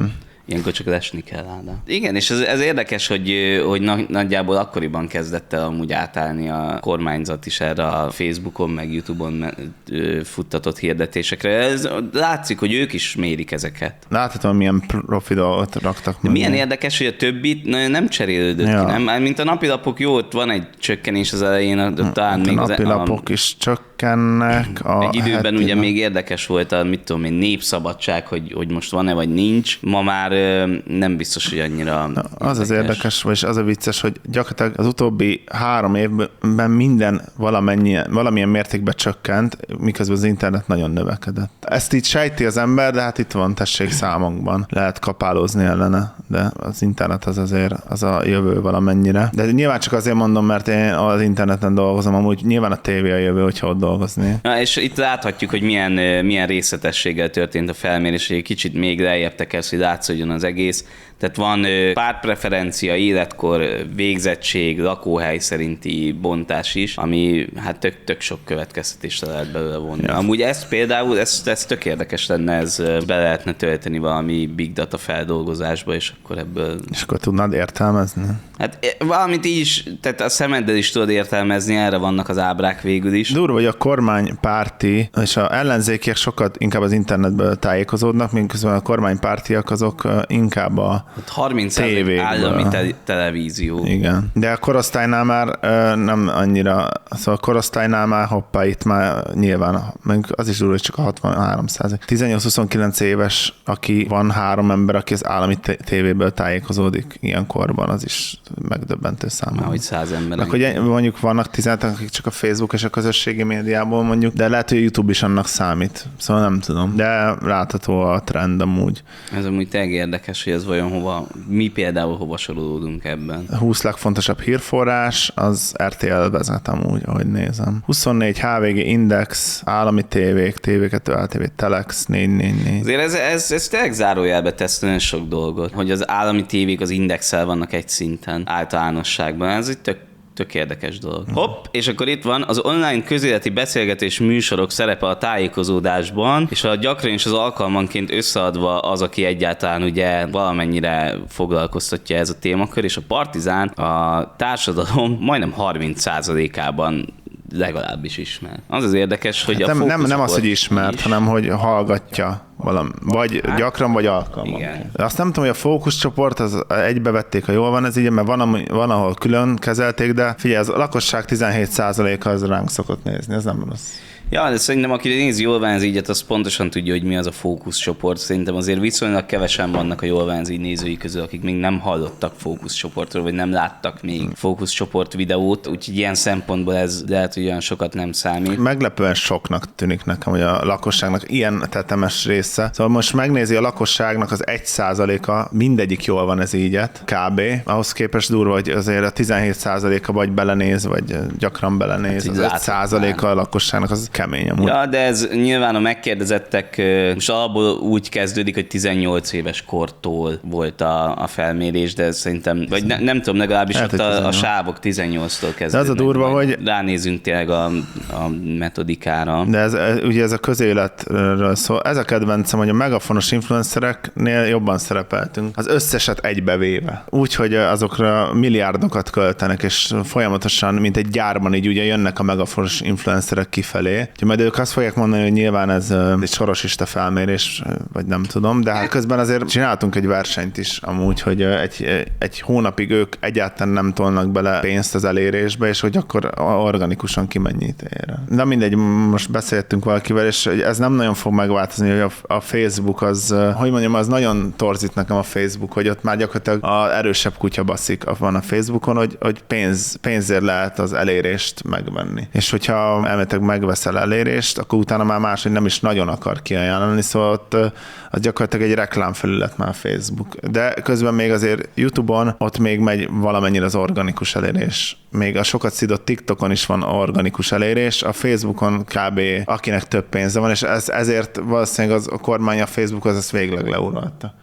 Ilyenkor csak lesni kell rá. Igen, és ez, ez érdekes, hogy, hogy nagyjából akkoriban kezdett el amúgy átállni a kormányzat is erre a Facebookon, meg YouTube-on futtatott hirdetésekre. Ez látszik, hogy ők is mérik ezeket. Láthatom, milyen profi dolgot raktak. De milyen érdekes, hogy a többit nem cserélődött ja. ki, nem? Mint a napilapok, jó, ott van egy csökkenés az elején, talán hát még a az... napilapok a, is csökkennek. A egy időben heti, ugye még érdekes volt a, mit tudom én, népszabadság, hogy, hogy most van-e vagy nincs. Ma már nem biztos, hogy annyira Na, az az érdekes, vagyis az a vicces, hogy gyakorlatilag az utóbbi három évben minden valamennyien, valamilyen mértékben csökkent, miközben az internet nagyon növekedett. Ezt így sejti az ember, de hát itt van, tessék számokban. Lehet kapálózni ellene, de az internet az azért az a jövő valamennyire. De nyilván csak azért mondom, mert én az interneten dolgozom, amúgy nyilván a tévé a jövő, hogyha ott dolgozni. Na, és itt láthatjuk, hogy milyen, milyen részletességgel történt a felmérés, hogy egy kicsit még lejjebb tekersz, hogy látszódjon az egész. Tehát van pártpreferencia, életkor, végzettség, lakóhely szerinti bontás is, ami hát tök, tök sok következtetést lehet belőle vonni. Ja. Amúgy ez például, ez, ez tök érdekes lenne, ez be lehetne tölteni valami big data feldolgozásba, és akkor ebből... És akkor tudnád értelmezni? Hát valamit így is, tehát a szemeddel is tudod értelmezni, erre vannak az ábrák végül is. Durva, hogy a kormánypárti és a ellenzékiek sokat inkább az internetből tájékozódnak, miközben a kormánypártiak azok inkább a harminc százalék állami te- televízió. Igen. De a korosztálynál már ö, nem annyira, szóval a korosztálynál már hoppá, itt már nyilván, az is durva, hogy csak a hatvanhárom százalék. tizennyolc-huszonkilenc éves, aki van három ember, aki az állami tévéből tájékozódik ilyen korban, az is megdöbbentő számomra. Hogy száz ember. Meg, hogy mondjuk vannak tizenöt, akik csak a Facebook és a közösségi médiából mondjuk, de lehet, hogy a YouTube is annak számít. Szóval nem tudom. De látható a trend amúgy. Ez amúgy tényleg érdekes, hogy ez vajon hova, mi például hova sorolódunk ebben. húsz legfontosabb hírforrás, az er té el vezet amúgy, ahogy nézem. huszonnégy há vé gé Index, állami tévék, té vé kettő, á té vé, Telex, négy négy négy. Azért ez, ez, ez tényleg zárójelbe tesz nagyon sok dolgot, hogy az állami tévék az Indexel vannak egy szinten általánosságban. Ez egy tök Tök érdekes dolog. Hopp, és akkor itt van az online közéleti beszélgetés műsorok szerepe a tájékozódásban, és a gyakran és az alkalmanként összeadva az, aki egyáltalán ugye valamennyire foglalkoztatja ez a témakör, és a Partizán a társadalom majdnem harminc százalékában legalábbis ismer. Az az érdekes, hogy hát a nem, nem, nem az, hogy ismert, is, hanem hogy hallgatja valami, vagy hát, gyakran, vagy alkalman. Azt nem tudom, hogy a fókuszcsoport, az egybevették, ha jól van ez így, mert van, van, ahol külön kezelték, de figyelj, az a lakosság tizenhét százaléka az ránk szokott nézni, ez nem rossz. Ja, de szerintem aki nézi jól van ez ígyet, az pontosan tudja, hogy mi az a fókuszcsoport. Szerintem azért viszonylag kevesen vannak a jól van ez így nézői közül, akik még nem hallottak fókuszcsoportról, vagy nem láttak még fókuszcsoport videót, úgyhogy ilyen szempontból ez lehet, hogy olyan sokat nem számít. Meglepően soknak tűnik nekem, hogy a lakosságnak ilyen tetemes része. Szóval most megnézi a lakosságnak az egy százaléka, mindegyik jól van ez ígyet, kb. Ahhoz képest durva, hogy azért a tizenhét százaléka vagy belenéz, vagy gyakran belenéz, hát az öt százaléka a lakosságnak az kemény amúgy. Ja, de ez nyilván a megkérdezettek most alapból úgy kezdődik, hogy tizennyolc éves kortól volt a, a felmérés, de szerintem, vagy ne, nem tudom, legalábbis hát, ott a, a sávok tizennyolctól kezdődnek. De az a durva, hogy... Ránézünk tényleg a, a metodikára. De ez, ugye ez a közéletről szól. Ez a kedvencem, hogy a megafonos influencereknél jobban szerepeltünk. Az összeset egybevéve. Úgyhogy azokra milliárdokat költenek, és folyamatosan, mint egy gyárban így ugye jönnek a megafonos influencerek kifelé. Úgyhogy majd ők azt fogják mondani, hogy nyilván ez egy sorosista felmérés, vagy nem tudom, de hát közben azért csináltunk egy versenyt is amúgy, hogy egy, egy hónapig ők egyáltalán nem tolnak bele pénzt az elérésbe, és hogy akkor organikusan kimennyit ér. De mindegy, most beszéltünk valakivel, és ez nem nagyon fog megváltozni, hogy a, a Facebook az, hogy mondjam, az nagyon torzít nekem a Facebook, hogy ott már gyakorlatilag az erősebb kutya baszik van a Facebookon, hogy, hogy pénz, pénzért lehet az elérést megvenni. És hogyha elméletek megveszel elérést, akkor utána már más, hogy nem is nagyon akar kiajánlani, szóval ott az gyakorlatilag egy reklámfelület már Facebook. De közben még azért YouTube-on ott még megy valamennyire az organikus elérés. Még a sokat szidott TikTokon is van organikus elérés, a Facebookon kb. Akinek több pénze van, és ez, ezért valószínűleg az, a kormány a Facebook az ezt végleg leuralta.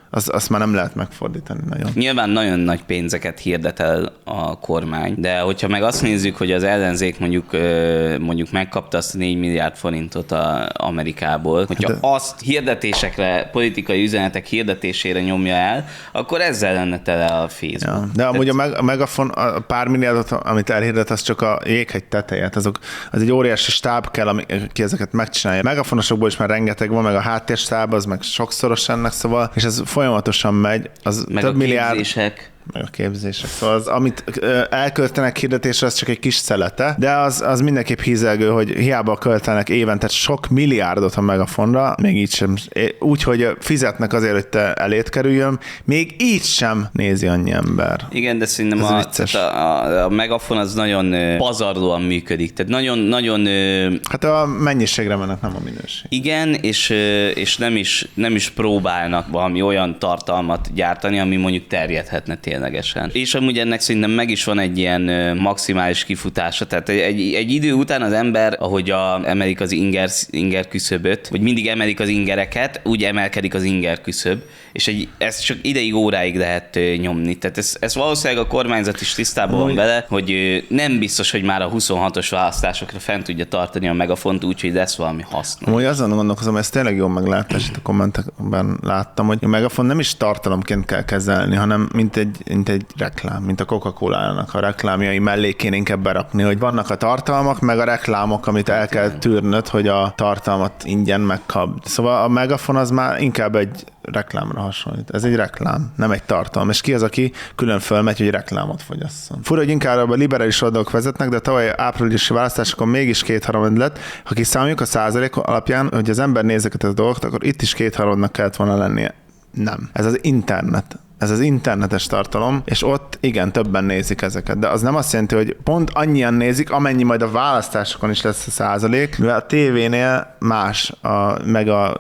az, azt már nem lehet megfordítani nagyon. Nyilván nagyon nagy pénzeket hirdet el a kormány, de hogyha meg azt nézzük, hogy az ellenzék mondjuk, mondjuk megkapta azt négy milliárd forintot a Amerikából, hogyha de... azt hirdetésekre, politikai üzenetek hirdetésére nyomja el, akkor ezzel lenne tele a Facebook. Ja, de amúgy a, meg, a Megafon, a pár milliárdot, amit elhirdet, az csak a jéghegy teteje. Azok, az egy óriási stáb kell, aki ezeket megcsinálja. Megafonosokból is már rengeteg van, meg a háttérstáb, az meg sokszoros ennek, szóval, és ez folyamatosan megy. Az meg több a milliárd... képzések. Meg a képzések. Szóval az, amit elköltenek hirdetésre, az csak egy kis szelete, de az, az mindenképp hízelgő, hogy hiába költenek évente sok milliárdot a Megafonra, még így sem, úgy, hogy fizetnek azért, hogy te elét kerüljön, még így sem nézi annyi ember. Igen, de szerintem a, a, a, a Megafon az nagyon pazarlóan működik. Tehát nagyon, nagyon... Hát a mennyiségre mennek, nem a minőség. Igen, és, és nem, is, nem is próbálnak valami olyan tartalmat gyártani, ami mondjuk terjedhetne ténylegesen. És amúgy ennek szerintem meg is van egy ilyen maximális kifutása. Tehát egy, egy idő után az ember, ahogy a, emelik az inger, inger küszöböt, vagy mindig emelik az ingereket, úgy emelkedik az inger küszöb, és egy, ezt csak ideig, óráig lehet nyomni. Tehát ez, ez valószínűleg a kormányzat is tisztában van vele, hogy nem biztos, hogy már a huszonhatos választásokra fent tudja tartani a Megafont, úgyhogy lesz valami haszna. Úgy azon gondolkozom, ezt tényleg jól meglátás, itt a kommentekben láttam, hogy a Megafon nem is tartalomként kell kezelni, hanem mint egy, mint egy reklám, mint a Coca-Cola-nak a reklámjai mellé kéne inkább berakni, hogy vannak a tartalmak, meg a reklámok, amit el kell tűrnöd, hogy a tartalmat ingyen megkap. Szóval a Megafon az már inkább egy reklámra hasonlít. Ez egy reklám, nem egy tartalom. És ki az, aki külön fölmegy, hogy reklámot fogyasszon? Fura, hogy inkább a liberális oldalak vezetnek, de tavaly áprilisi választásokon mégis kétharmad lett. Ha kiszámoljuk a százalék alapján, hogy az ember néz ezeket a dolgokat, akkor itt is kétharmadnak kellett volna lennie. Nem. Ez az internet. Ez az internetes tartalom, és ott igen, többen nézik ezeket. De az nem azt jelenti, hogy pont annyian nézik, amennyi majd a választásokon is lesz a százalék, mivel a tévénél más, a, meg a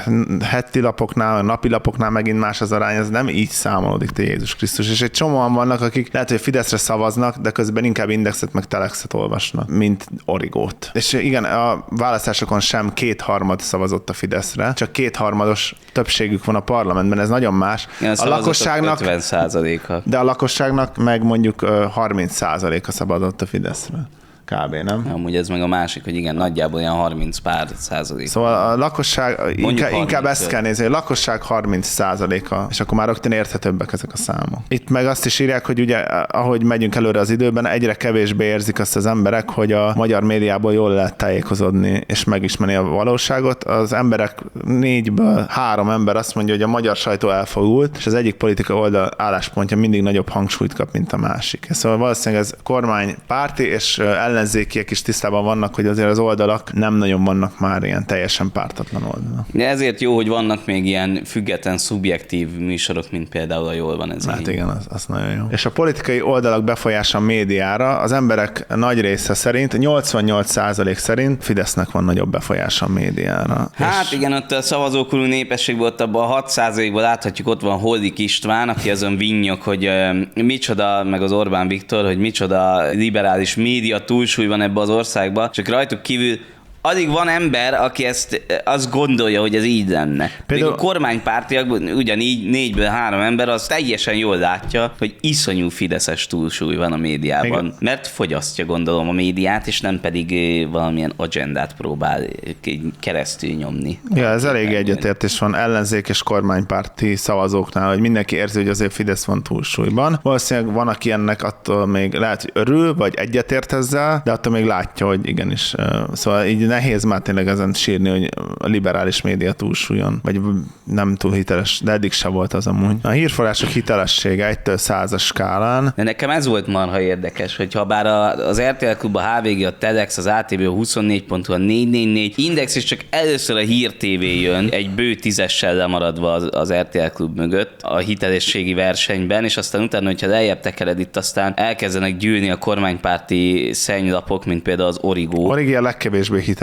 heti lapoknál, a napi lapoknál megint más az arány, ez nem így számolódik, te Jézus Krisztus. És egy csomóan vannak, akik lehet, hogy a Fideszre szavaznak, de közben inkább Indexet meg Telexet olvasnak, mint Origót. És igen, a választásokon sem kétharmad szavazott a Fideszre, csak kétharmados többségük van a parlamentben, ez nagyon más. Igen, a lakosság ötven százaléka. De a lakosságnak meg mondjuk harminc százaléka szabadott a Fideszre. Kb. Nem? Amúgy ez meg a másik, hogy igen, nagyjából ilyen harminc pár százalék. Szóval a lakosság, inkább, inkább ezt kell nézni, a lakosság harminc százaléka, és akkor már rögtön érthetőbbek ezek a számok. Itt meg azt is írják, hogy ugye, ahogy megyünk előre az időben, egyre kevésbé érzik azt az emberek, hogy a magyar médiából jól lehet tájékozódni, és megismerni a valóságot. Az emberek négyből három ember azt mondja, hogy a magyar sajtó elfogult, és az egyik politika oldal álláspontja mindig nagyobb hangsúlyt kap, mint a másik. Szóval valószínűleg ez kormánypárti, és ellenzékiek is tisztában vannak, hogy azért az oldalak nem nagyon vannak már ilyen teljesen pártatlan oldalak. De ezért jó, hogy vannak még ilyen független, szubjektív műsorok, mint például a Jól van ez. Hát így. igen, az, az nagyon jó. És a politikai oldalak befolyása a médiára, az emberek nagy része szerint, nyolcvannyolc százalék szerint Fidesznek van nagyobb befolyása a médiára. Hát és... igen, ott a szavazókorú népesség volt, abban a hat százalékból láthatjuk, ott van Holdik István, aki azon vinnyog, hogy uh, micsoda, meg az Orbán Viktor, hogy micsoda liberális média túlsúly van ebbe az országba, csak rajtuk kívül addig van ember, aki ezt azt gondolja, hogy ez így lenne. Például a kormánypártiakban ugyanígy négyből három ember az teljesen jól látja, hogy iszonyú fideszes túlsúly van a médiában. Még... Mert fogyasztja, gondolom, a médiát, és nem pedig valamilyen agendát próbál keresztül nyomni. Ja, ez elég egyetértés van ellenzék és kormánypárti szavazóknál, hogy mindenki érzi, hogy azért Fidesz van túlsúlyban. Valószínűleg van, aki ennek attól még lehet, hogy örül, vagy egyetért ezzel, de attól még látja, hogy igenis. Szóval így nehéz már tényleg ezen sírni, hogy a liberális média túlsúlyon, vagy nem túl hiteles, de eddig se volt az amúgy. A hírforrások hitelessége egytől százas skálán. De nekem ez volt marha érdekes, hogy ha bár az er té el Klub, a há vé gé, a Telex, az á té vé, a huszonnégy pont hu, a négy négy négy, Index, és csak először a Hír té vé jön, egy bő tízessel lemaradva az, az er té el Klub mögött a hitelességi versenyben, és aztán utána, hogyha lejjebb tekered itt, aztán elkezdenek gyűlni a kormánymárti szennylapok, mint például az Origo. Origi a legkevésbé hiteles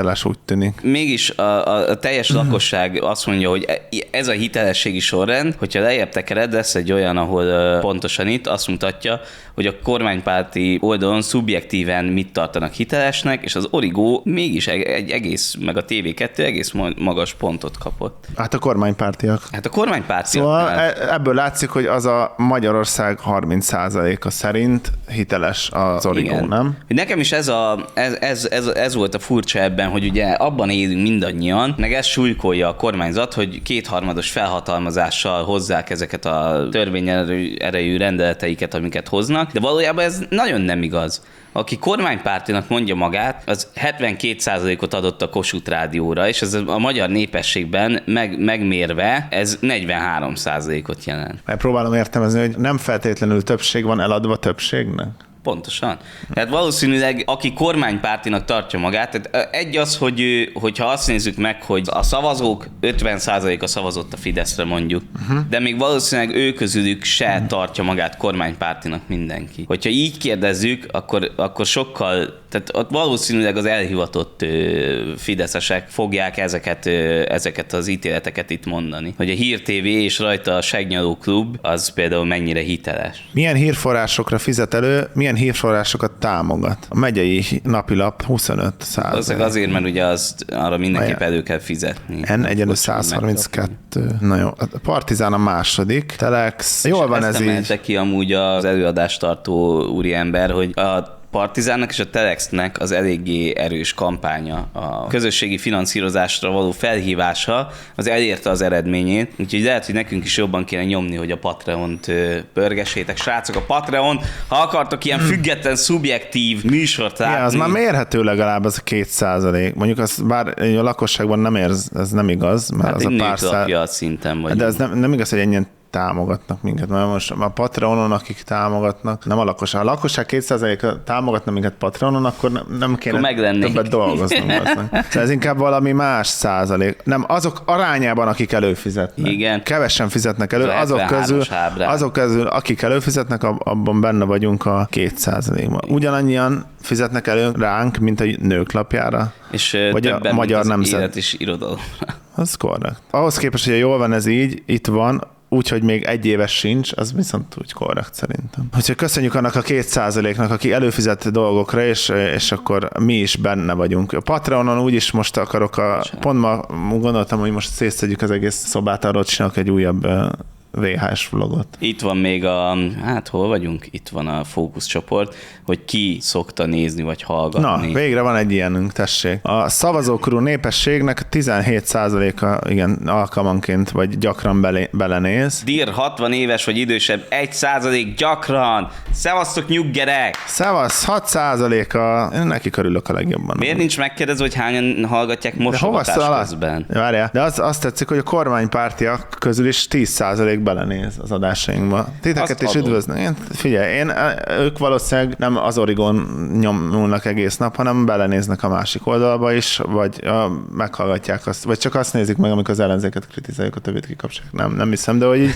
hiteles, úgy tűnik. Mégis a, a, a teljes lakosság azt mondja, hogy ez a hitelességi sorrend, hogyha lejjebb tekered, lesz egy olyan, ahol uh, pontosan itt azt mutatja, hogy a kormánypárti oldalon szubjektíven mit tartanak hitelesnek, és az Origo mégis egy egész, meg a té vé kettő egész magas pontot kapott. Hát a kormánypártiak. Hát a kormánypártiak. Szóval ebből látszik, hogy az a Magyarország harminc százaléka szerint hiteles az Origo, igen. Nem? Nekem is ez, a, ez, ez, ez, ez volt a furcsa ebben, hogy ugye abban élünk mindannyian, meg ez súlykolja a kormányzat, hogy kétharmados felhatalmazással hozzák ezeket a törvényerejű rendeleteiket, amiket hoznak, de valójában ez nagyon nem igaz. Aki kormánypártinak mondja magát, az hetvenkét százalékot adott a Kossuth Rádióra, és ez a magyar népességben meg, megmérve ez negyvenhárom százalékot jelent. Próbálom értelmezni, hogy nem feltétlenül többség van eladva többségnek? Pontosan. Tehát valószínűleg, aki kormánypártinak tartja magát, tehát egy az, hogy hogyha azt nézzük meg, hogy a szavazók ötven százaléka szavazott a Fideszre mondjuk, uh-huh. de még valószínűleg ő közülük se uh-huh. tartja magát kormánypártinak mindenki. Hogyha így kérdezzük, akkor, akkor sokkal, tehát ott valószínűleg az elhivatott ö, fideszesek fogják ezeket, ö, ezeket az ítéleteket itt mondani. Hogy a Hír té vé és rajta a Segnyaló Klub az például mennyire hiteles. Milyen hírforrásokra fizet elő, milyen hírforrásokat támogat? A megyei napilap huszonöt százalék. Azért, azért, mert ugye azt arra mindenképp elő kell fizetni. N egyenlő száz harminckettő. Na jó, a Partizán a második. Telex. Jól van ez így. Ezt emelte ki amúgy az előadást tartó úriember, hogy a Partizánnak és a Telexnek az eléggé erős kampánya, a közösségi finanszírozásra való felhívása az elérte az eredményét, úgyhogy lehet, hogy nekünk is jobban kéne nyomni, hogy a Patreont pörgessétek. Srácok, a Patreon, ha akartok ilyen független, szubjektív műsort látni. Ja, az már mérhető legalább az a két százalék. Mondjuk az bár a lakosságban nem érz, ez nem igaz, mert hát az a pár szá... szinten vagyunk. De ez nem, nem igaz, hogy ennyien támogatnak minket, mert most a Patreonon, akik támogatnak, nem a lakosság. Ha a lakosság két százaléka támogatna minket Patreonon, akkor nem kéne többet dolgoznunk. Ez inkább valami más százalék. Nem, azok arányában, akik előfizetnek. Igen. Kevesen fizetnek elő, azok közül, azok közül, akik előfizetnek, abban benne vagyunk a két százalékban. Ugyanannyian fizetnek elő ránk, mint a Nők lapjára, és vagy többen, a Magyar Nemzet. Élet és irodalomra. Az korrekt. Ahhoz képest, hogy jól van ez így, itt van, úgyhogy még egy éves sincs, az viszont úgy korrekt szerintem. Úgyhogy köszönjük annak a két százaléknak, aki előfizet dolgokra, és, és akkor mi is benne vagyunk. A Patreonon úgyis most akarok, a, pont ma gondoltam, hogy most szétszedjük az egész szobát, arról csinálok egy újabb vé há es vlogot. Itt van még a, hát hol vagyunk? Itt van a fókuszcsoport, hogy ki szokta nézni vagy hallgatni. Na, végre van egy ilyenünk, tessék. A szavazókorú népességnek tizenhét százaléka igen, alkalmanként vagy gyakran bele, belenéz. Dir hatvan éves vagy idősebb, egy százalék gyakran. Szevasztok, nyuggerek! Szevasz, hat százaléka, neki körülök a legjobban. Miért nincs megkérdezve, hogy hányan hallgatják mosogatás közben? Várjál, de az, azt tetszik, hogy a kormánypártiak közül is tíz százalék belenéz az adásainkba. Titeket is üdvözlök. Én, figyelj, én, ők valószínűleg nem az Origon nyomulnak egész nap, hanem belenéznek a másik oldalba is, vagy a, meghallgatják azt, vagy csak azt nézik meg, amikor az ellenzéket kritizáljuk, a többit kikapcsolják. Nem, nem hiszem, de hogy így,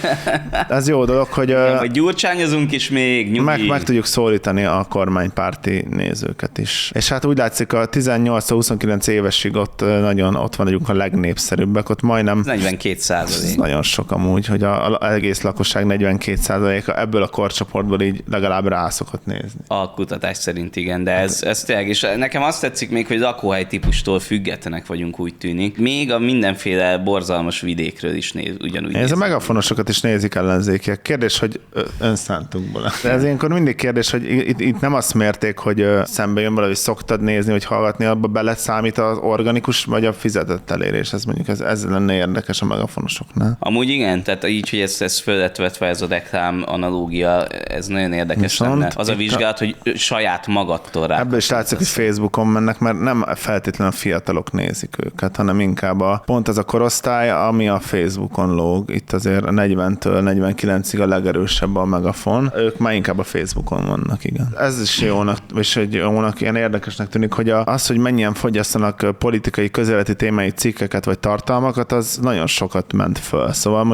ez jó dolog, hogy ja, vagy gyurcsányozunk is még, nyugi. Meg, meg tudjuk szólítani a kormánypárti nézőket is. És hát úgy látszik, a tizennyolc-huszonkilenc évesig ott nagyon ott vagyunk a legnépszerűbbek, ott majdnem negyvenkét százalék. Nagyon sok amúgy, hogy az egész lakosság negyvenkét százaléka ebből a korcsoportból így legalább rá szokott nézni. A kutatás szerint igen, de ez, ez tényleg, és nekem azt tetszik még, hogy lakóhely típustól függetlenek vagyunk, úgy tűnik. Még a mindenféle borzalmas vidékről is néz, ugyanúgy. Ez a megafonosokat is nézik ellenzékiek. Kérdés, hogy önszántunkból. De ez ilyenkor mindig kérdés, hogy itt, itt nem azt mérték, hogy szembe jön valahogy szoktad nézni, vagy hallgatni, abba beleszámít az organikus, vagy a fizetett elérés. Ez mondjuk ez, ez lenne érdekes a megafonosoknál. Amúgy igen, tehát így, hogy ez, ez föl lett vetve, ez a reklám analógia, ez nagyon érdekes viszont lenne. Az a vizsgálat, hogy saját magadtól rá. Ebből is látszik, hogy Facebookon mennek, mert nem feltétlenül a fiatalok nézik őket, hanem inkább a, pont az a korosztály, ami a Facebookon lóg. Itt azért a negyventől negyvenkilencig a legerősebb a megafon. Ők már inkább a Facebookon vannak, igen. Ez is jónak, és egy jónak, ilyen érdekesnek tűnik, hogy az, hogy mennyien fogyasztanak politikai közéleti témai cikkeket vagy tartalmakat, az nagyon sokat ment föl. Szóval most tizennyolc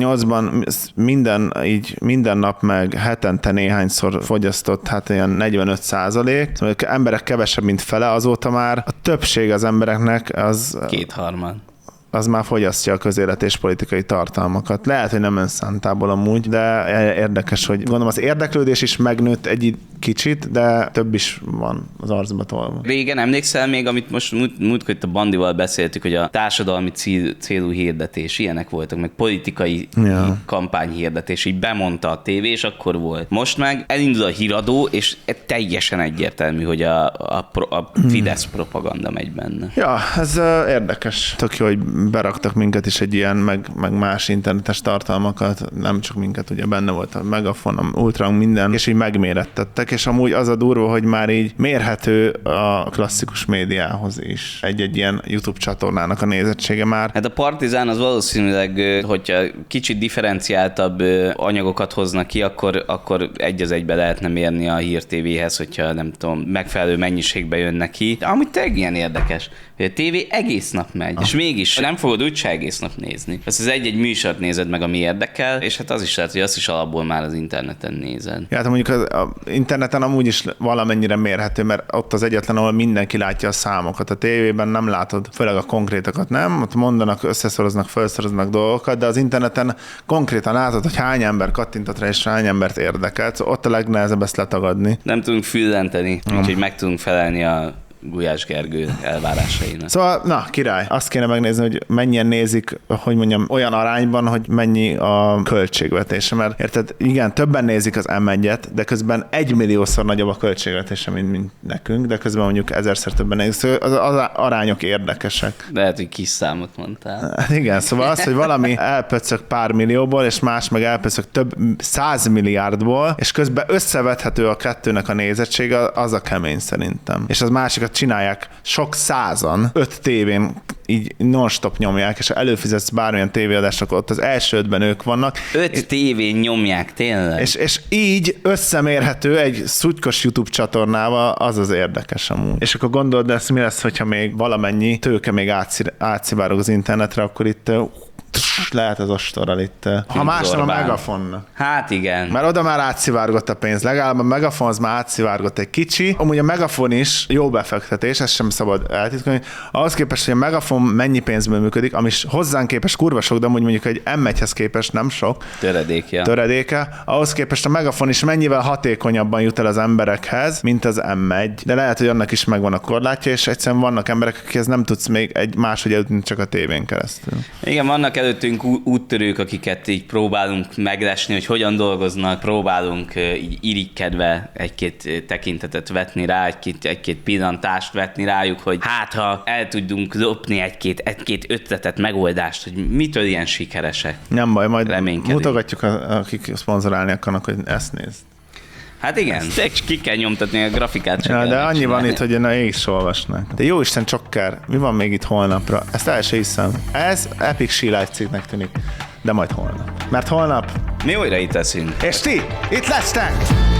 tizennyolcban minden, így minden nap meg hetente néhányszor fogyasztott, hát ilyen negyvenöt százalék, szóval emberek kevesebb, mint fele, azóta már a többség az embereknek az... Kétharmad. az már fogyasztja a közélet és politikai tartalmakat. Lehet, hogy nem önszántából amúgy, de érdekes, hogy gondolom az érdeklődés is megnőtt egy kicsit, de több is van az arcba tolva. Régen emlékszel még, amit most múlt, múltkor itt a Bandival beszéltük, hogy a társadalmi cél, célú hirdetés, ilyenek voltak, meg politikai ja. kampányhirdetés, így bemondta a tévé, és akkor volt. Most meg elindul a híradó, és teljesen egyértelmű, hogy a, a, a Fidesz hmm. propaganda megy benne. Ja, ez uh, érdekes. Tök jó, hogy beraktak minket is egy ilyen, meg, meg más internetes tartalmakat, nem csak minket, ugye benne volt a Megafon, a Ultrang, minden, és így megmérettettek, és amúgy az a durva, hogy már így mérhető a klasszikus médiához is. Egy-egy ilyen YouTube csatornának a nézettsége már. Hát a Partizán az valószínűleg, hogyha kicsit differenciáltabb anyagokat hoznak ki, akkor, akkor egy az egybe lehetne mérni a Hír té véhez, hogyha nem tudom, megfelelő mennyiségbe jönnek ki. De amúgy tényleg ilyen érdekes, hogy a tévé egész nap megy, ah. és mégis nem fogod úgyse egész nap nézni. Ezt az egy-egy műsort nézed meg, ami érdekel, és hát az is lehet, hogy azt is alapból már az interneten nézed. Ja, hát mondjuk az, az interneten amúgy is valamennyire mérhető, mert ott az egyetlen, ahol mindenki látja a számokat. A tévében nem látod, főleg a konkrétakat nem, ott mondanak, összeszoroznak, felszoroznak dolgokat, de az interneten konkrétan látod, hogy hány ember kattintott rá, és hány embert érdekelt. Szóval ott a legnehezebb ezt letagadni. Nem tudunk füllenteni, mm. úgyhogy meg tudunk felelni a Gulyás Gergő elvárásainak. Szóval, na, király. Azt kéne megnézni, hogy mennyien nézik, hogy mondjam, olyan arányban, hogy mennyi a költségvetése. Mert érted, igen, többen nézik az em egyet, de közben egymilliószor nagyobb a költségvetése, mint, mint nekünk, de közben mondjuk ezerszer többen nézik. Szóval az, az arányok érdekesek. Lehet, hogy kis számot mondtál. Hát igen, szóval az, hogy valami elpöccög pár millióból, és más meg elpöccög több száz milliárdból, és közben összevethető a kettőnek a nézettsége, az a kemény szerintem. És az másikat csinálják sok százan, öt tévén így non-stop nyomják, és ha előfizetsz bármilyen tévéadásnak, ott az első ötben ők vannak. Öt és, tévén nyomják, tényleg? És, és így összemérhető egy szutykos YouTube csatornával, az az érdekes amúgy. És akkor gondold, de ez mi lesz, hogyha még valamennyi tőke még átszivárog az internetre, akkor itt lehet az ostorral itt. Ha más nem a Megafonnak. Hát igen. Mert oda már átszivárgott a pénz. Legalább a Megafon az már átszivárgott egy kicsi. Amúgy a Megafon is jó befektetés, ezt sem szabad eltitkolni. Ahhoz képest, hogy a Megafon mennyi pénzből működik, ami hozzánk képest kurva sok, de amúgy mondjuk egy em egyhez képest nem sok. Töredéke. Töredéke. Ahhoz képest a Megafon is mennyivel hatékonyabban jut el az emberekhez, mint az em egy. De lehet, hogy annak is megvan a korlátja, és egyszerűen vannak emberek, akikhez nem tudsz még egy máshogy eljutni csak a tévén keresztül. Igen, vannak előttünk úttörők, akiket így próbálunk meglesni, hogy hogyan dolgoznak, próbálunk így irigykedve egy-két tekintetet vetni rá, egy-két, egy-két pillantást vetni rájuk, hogy hát ha el tudunk lopni egy-két, egy-két ötletet, megoldást, hogy mitől ilyen sikeresek. Nem baj, majd mutogatjuk, akik szponzorálni akarnak, hogy ezt nézd. Hát igen, de ki kell nyomtatni a grafikát. Ja, de annyi van itt, hogy na, is olvasnak. De jó Isten csokker, mi van még itt holnapra? Ezt el se hiszem. Ez Epic She cikknek tűnik, de majd holnap. Mert holnap... Mi újra itt leszünk. És ti itt lesztek!